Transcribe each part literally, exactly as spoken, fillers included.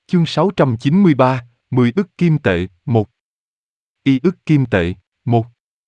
Chương sáu trăm chín mươi ba, mười ức kim tệ, một. Y ức kim tệ, một.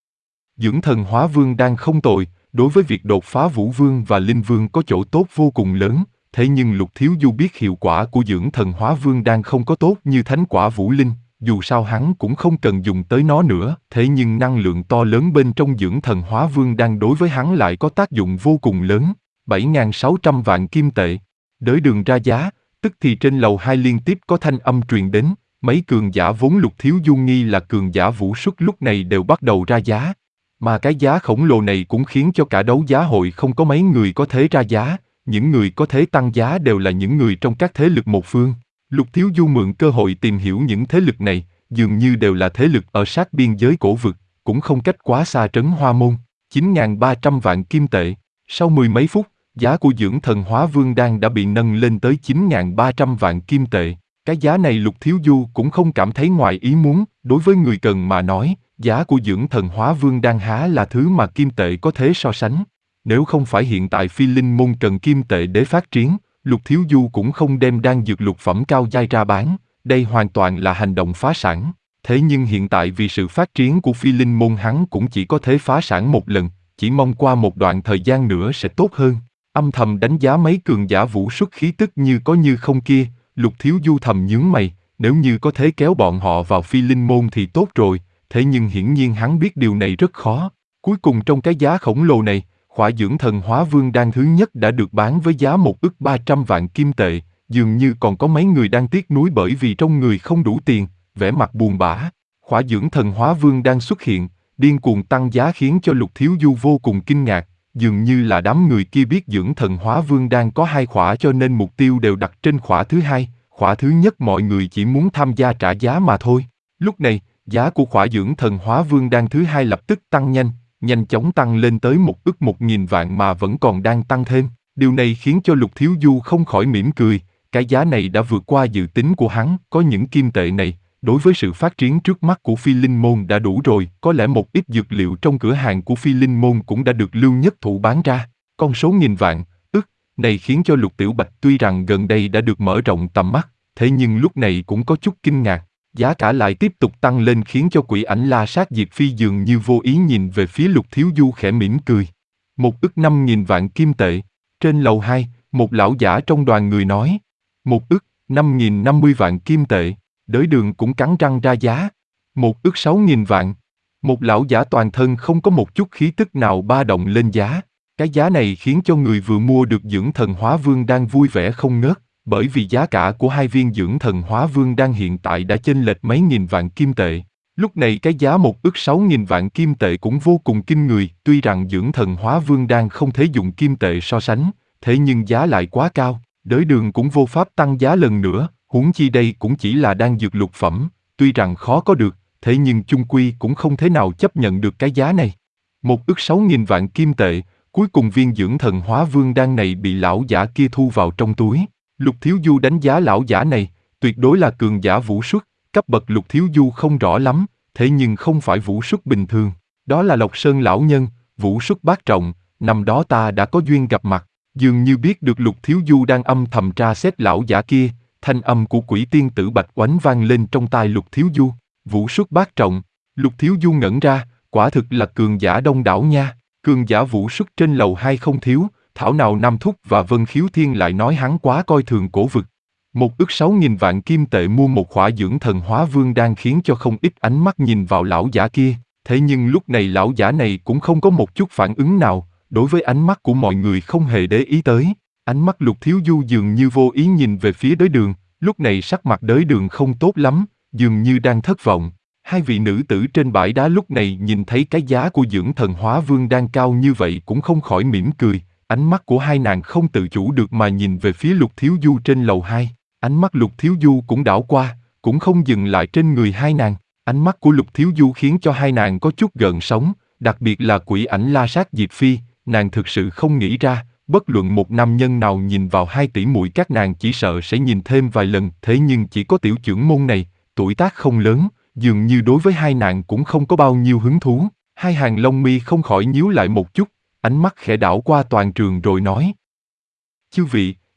Dưỡng thần hóa vương đang không tồi, đối với việc đột phá vũ vương và linh vương có chỗ tốt vô cùng lớn, thế nhưng Lục Thiếu Du biết hiệu quả của dưỡng thần hóa vương đang không có tốt như thánh quả vũ linh, dù sao hắn cũng không cần dùng tới nó nữa, thế nhưng năng lượng to lớn bên trong dưỡng thần hóa vương đang đối với hắn lại có tác dụng vô cùng lớn, bảy nghìn sáu trăm vạn kim tệ. Đới đường ra giá, tức thì trên lầu hai liên tiếp có thanh âm truyền đến, mấy cường giả vốn Lục Thiếu Du nghi là cường giả vũ xuất lúc này đều bắt đầu ra giá. Mà cái giá khổng lồ này cũng khiến cho cả đấu giá hội không có mấy người có thể ra giá, những người có thể tăng giá đều là những người trong các thế lực một phương. Lục Thiếu Du mượn cơ hội tìm hiểu những thế lực này, dường như đều là thế lực ở sát biên giới cổ vực, cũng không cách quá xa trấn Hoa Môn, chín nghìn ba trăm vạn kim tệ. Sau mười mấy phút, giá của dưỡng thần hóa vương đan đã bị nâng lên tới chín nghìn ba trăm vạn kim tệ. Cái giá này Lục Thiếu Du cũng không cảm thấy ngoài ý muốn, đối với người cần mà nói, giá của dưỡng thần hóa vương đan há là thứ mà kim tệ có thể so sánh. Nếu không phải hiện tại Phi Linh Môn cần kim tệ để phát triển, Lục Thiếu Du cũng không đem đan dược lục phẩm cao giai ra bán, đây hoàn toàn là hành động phá sản. Thế nhưng hiện tại vì sự phát triển của Phi Linh Môn hắn cũng chỉ có thể phá sản một lần, chỉ mong qua một đoạn thời gian nữa sẽ tốt hơn. Âm thầm đánh giá mấy cường giả vũ xuất khí tức như có như không kia, Lục Thiếu Du thầm nhướng mày, nếu như có thể kéo bọn họ vào Phi Linh Môn thì tốt rồi, thế nhưng hiển nhiên hắn biết điều này rất khó. Cuối cùng trong cái giá khổng lồ này, khỏa dưỡng thần hóa vương đan thứ nhất đã được bán với giá một ức ba trăm vạn kim tệ, dường như còn có mấy người đang tiếc nuối bởi vì trong người không đủ tiền, vẻ mặt buồn bã. Khỏa dưỡng thần hóa vương đang xuất hiện, điên cuồng tăng giá khiến cho Lục Thiếu Du vô cùng kinh ngạc, dường như là đám người kia biết dưỡng thần hóa vương đang có hai khỏa cho nên mục tiêu đều đặt trên khỏa thứ hai, khỏa thứ nhất mọi người chỉ muốn tham gia trả giá mà thôi. Lúc này, giá của khỏa dưỡng thần hóa vương đan thứ hai lập tức tăng nhanh, nhanh chóng tăng lên tới một ức một nghìn vạn mà vẫn còn đang tăng thêm. Điều này khiến cho Lục Thiếu Du không khỏi mỉm cười, cái giá này đã vượt qua dự tính của hắn, có những kim tệ này, đối với sự phát triển trước mắt của Phi Linh Môn đã đủ rồi, có lẽ một ít dược liệu trong cửa hàng của Phi Linh Môn cũng đã được Lưu Nhất Thụ bán ra. Con số nghìn vạn, ức, này khiến cho Lục Tiểu Bạch tuy rằng gần đây đã được mở rộng tầm mắt, thế nhưng lúc này cũng có chút kinh ngạc. Giá cả lại tiếp tục tăng lên khiến cho Quỷ Ảnh La Sát Diệp Phi dường như vô ý nhìn về phía Lục Thiếu Du khẽ mỉm cười. Một ức năm nghìn vạn kim tệ. Trên lầu hai, một lão giả trong đoàn người nói. Một ức, năm nghìn năm mươi vạn kim tệ. Đới đường cũng cắn răng ra giá. Một ức sáu nghìn vạn. Một lão giả toàn thân không có một chút khí tức nào ba động lên giá. Cái giá này khiến cho người vừa mua được dưỡng thần hóa vương đang vui vẻ không ngớt. Bởi vì giá cả của hai viên dưỡng thần hóa vương đan hiện tại đã chênh lệch mấy nghìn vạn kim tệ. Lúc này cái giá một ức sáu nghìn vạn kim tệ cũng vô cùng kinh người, tuy rằng dưỡng thần hóa vương đan không thể dùng kim tệ so sánh, thế nhưng giá lại quá cao, Đới đường cũng vô pháp tăng giá lần nữa, huống chi đây cũng chỉ là đan dược lục phẩm, tuy rằng khó có được, thế nhưng chung quy cũng không thể nào chấp nhận được cái giá này. Một ức sáu nghìn vạn kim tệ, cuối cùng viên dưỡng thần hóa vương đan này bị lão giả kia thu vào trong túi. Lục Thiếu Du đánh giá lão giả này, tuyệt đối là cường giả vũ xuất, cấp bậc Lục Thiếu Du không rõ lắm, thế nhưng không phải vũ xuất bình thường. Đó là Lộc Sơn lão nhân, vũ xuất bát trọng, năm đó ta đã có duyên gặp mặt, dường như biết được Lục Thiếu Du đang âm thầm tra xét lão giả kia, thanh âm của quỷ tiên tử Bạch Oánh vang lên trong tai Lục Thiếu Du, vũ xuất bát trọng. Lục Thiếu Du ngẩn ra, quả thực là cường giả đông đảo nha, cường giả vũ xuất trên lầu hai không thiếu. Thảo nào Nam Thúc và Vân Khiếu Thiên lại nói hắn quá coi thường cổ vực. Một ức sáu nghìn vạn kim tệ mua một khỏa dưỡng thần hóa vương đang khiến cho không ít ánh mắt nhìn vào lão giả kia. Thế nhưng lúc này lão giả này cũng không có một chút phản ứng nào, đối với ánh mắt của mọi người không hề để ý tới. Ánh mắt Lục Thiếu Du dường như vô ý nhìn về phía Đới đường, lúc này sắc mặt Đới đường không tốt lắm, dường như đang thất vọng. Hai vị nữ tử trên bãi đá lúc này nhìn thấy cái giá của dưỡng thần hóa vương đang cao như vậy cũng không khỏi mỉm cười. Ánh mắt của hai nàng không tự chủ được mà nhìn về phía Lục Thiếu Du trên lầu hai. Ánh mắt Lục Thiếu Du cũng đảo qua, cũng không dừng lại trên người hai nàng. Ánh mắt của Lục Thiếu Du khiến cho hai nàng có chút gợn sóng, đặc biệt là Quỷ Ảnh La Sát Diệp Phi, nàng thực sự không nghĩ ra, bất luận một nam nhân nào nhìn vào hai tỷ muội các nàng chỉ sợ sẽ nhìn thêm vài lần. Thế nhưng chỉ có tiểu trưởng môn này, tuổi tác không lớn, dường như đối với hai nàng cũng không có bao nhiêu hứng thú. Hai hàng lông mi không khỏi nhíu lại một chút, ánh mắt khẽ đảo qua toàn trường rồi nói. Chư vị,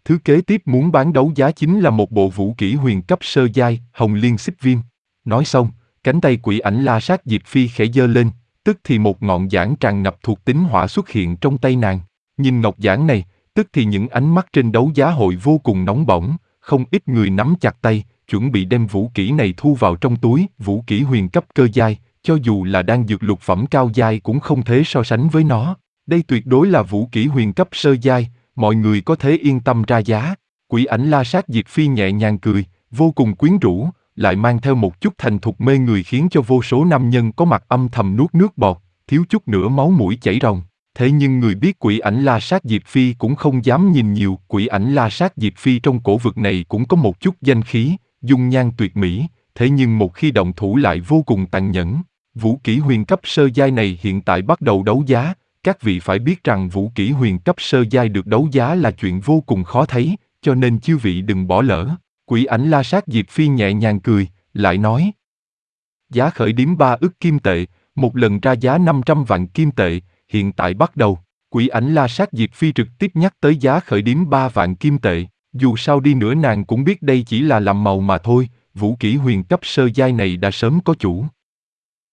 Thứ kế tiếp muốn bán đấu giá chính là một bộ vũ kỹ huyền cấp sơ giai, Hồng Liên Xích Viêm. Nói xong, cánh tay quỷ ảnh La Sát Diệp Phi khẽ giơ lên, tức thì một ngọn giảng tràn ngập thuộc tính hỏa xuất hiện trong tay nàng. Nhìn ngọc giảng này, tức thì những ánh mắt trên đấu giá hội vô cùng nóng bỏng, không ít người nắm chặt tay, chuẩn bị đem vũ kỹ này thu vào trong túi. Vũ kỹ huyền cấp cơ giai, cho dù là đang dược lục phẩm cao giai cũng không thể so sánh với nó. Đây tuyệt đối là vũ kỹ huyền cấp sơ giai, mọi người có thể yên tâm ra giá. Quỷ ảnh La Sát Diệp Phi nhẹ nhàng cười, vô cùng quyến rũ, lại mang theo một chút thành thục mê người khiến cho vô số nam nhân có mặt âm thầm nuốt nước bọt, thiếu chút nữa máu mũi chảy ròng. Thế nhưng người biết quỷ ảnh La Sát Diệp Phi cũng không dám nhìn nhiều. Quỷ ảnh La Sát Diệp Phi trong cổ vực này cũng có một chút danh khí, dung nhan tuyệt mỹ, thế nhưng một khi động thủ lại vô cùng tàn nhẫn. Vũ kỹ huyền cấp sơ giai này hiện tại bắt đầu đấu giá, các vị phải biết rằng vũ kỹ huyền cấp sơ giai được đấu giá là chuyện vô cùng khó thấy, cho nên chư vị đừng bỏ lỡ. Quỷ ảnh La Sát Diệp Phi nhẹ nhàng cười, lại nói. Giá khởi điểm ba ức kim tệ, một lần ra giá năm trăm vạn kim tệ, hiện tại bắt đầu. Quỷ ảnh La Sát Diệp Phi trực tiếp nhắc tới giá khởi điểm ba vạn kim tệ, dù sao đi nữa nàng cũng biết đây chỉ là làm màu mà thôi, vũ kỹ huyền cấp sơ giai này đã sớm có chủ.